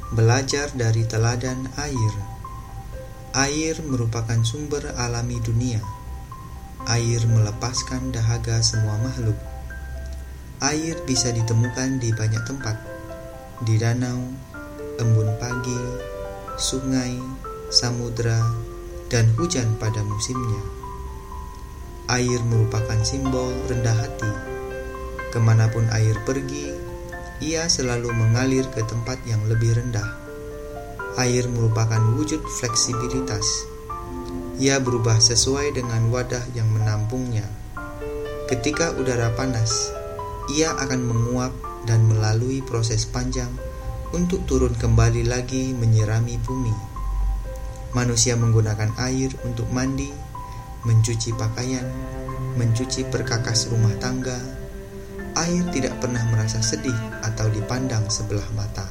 Belajar dari teladan air. Air merupakan sumber alami dunia. Air melepaskan dahaga semua makhluk. Air bisa ditemukan di banyak tempat, di danau, embun pagi, sungai, samudra, dan hujan pada musimnya. Air merupakan simbol rendah hati. Kemanapun air pergi, ia selalu mengalir ke tempat yang lebih rendah. Air merupakan wujud fleksibilitas. Ia berubah sesuai dengan wadah yang menampungnya. Ketika udara panas, ia akan menguap dan melalui proses panjang untuk turun kembali lagi menyirami bumi. Manusia menggunakan air untuk mandi, mencuci pakaian, mencuci perkakas rumah tangga. Air tidak pernah merasa sedih atau dipandang sebelah mata.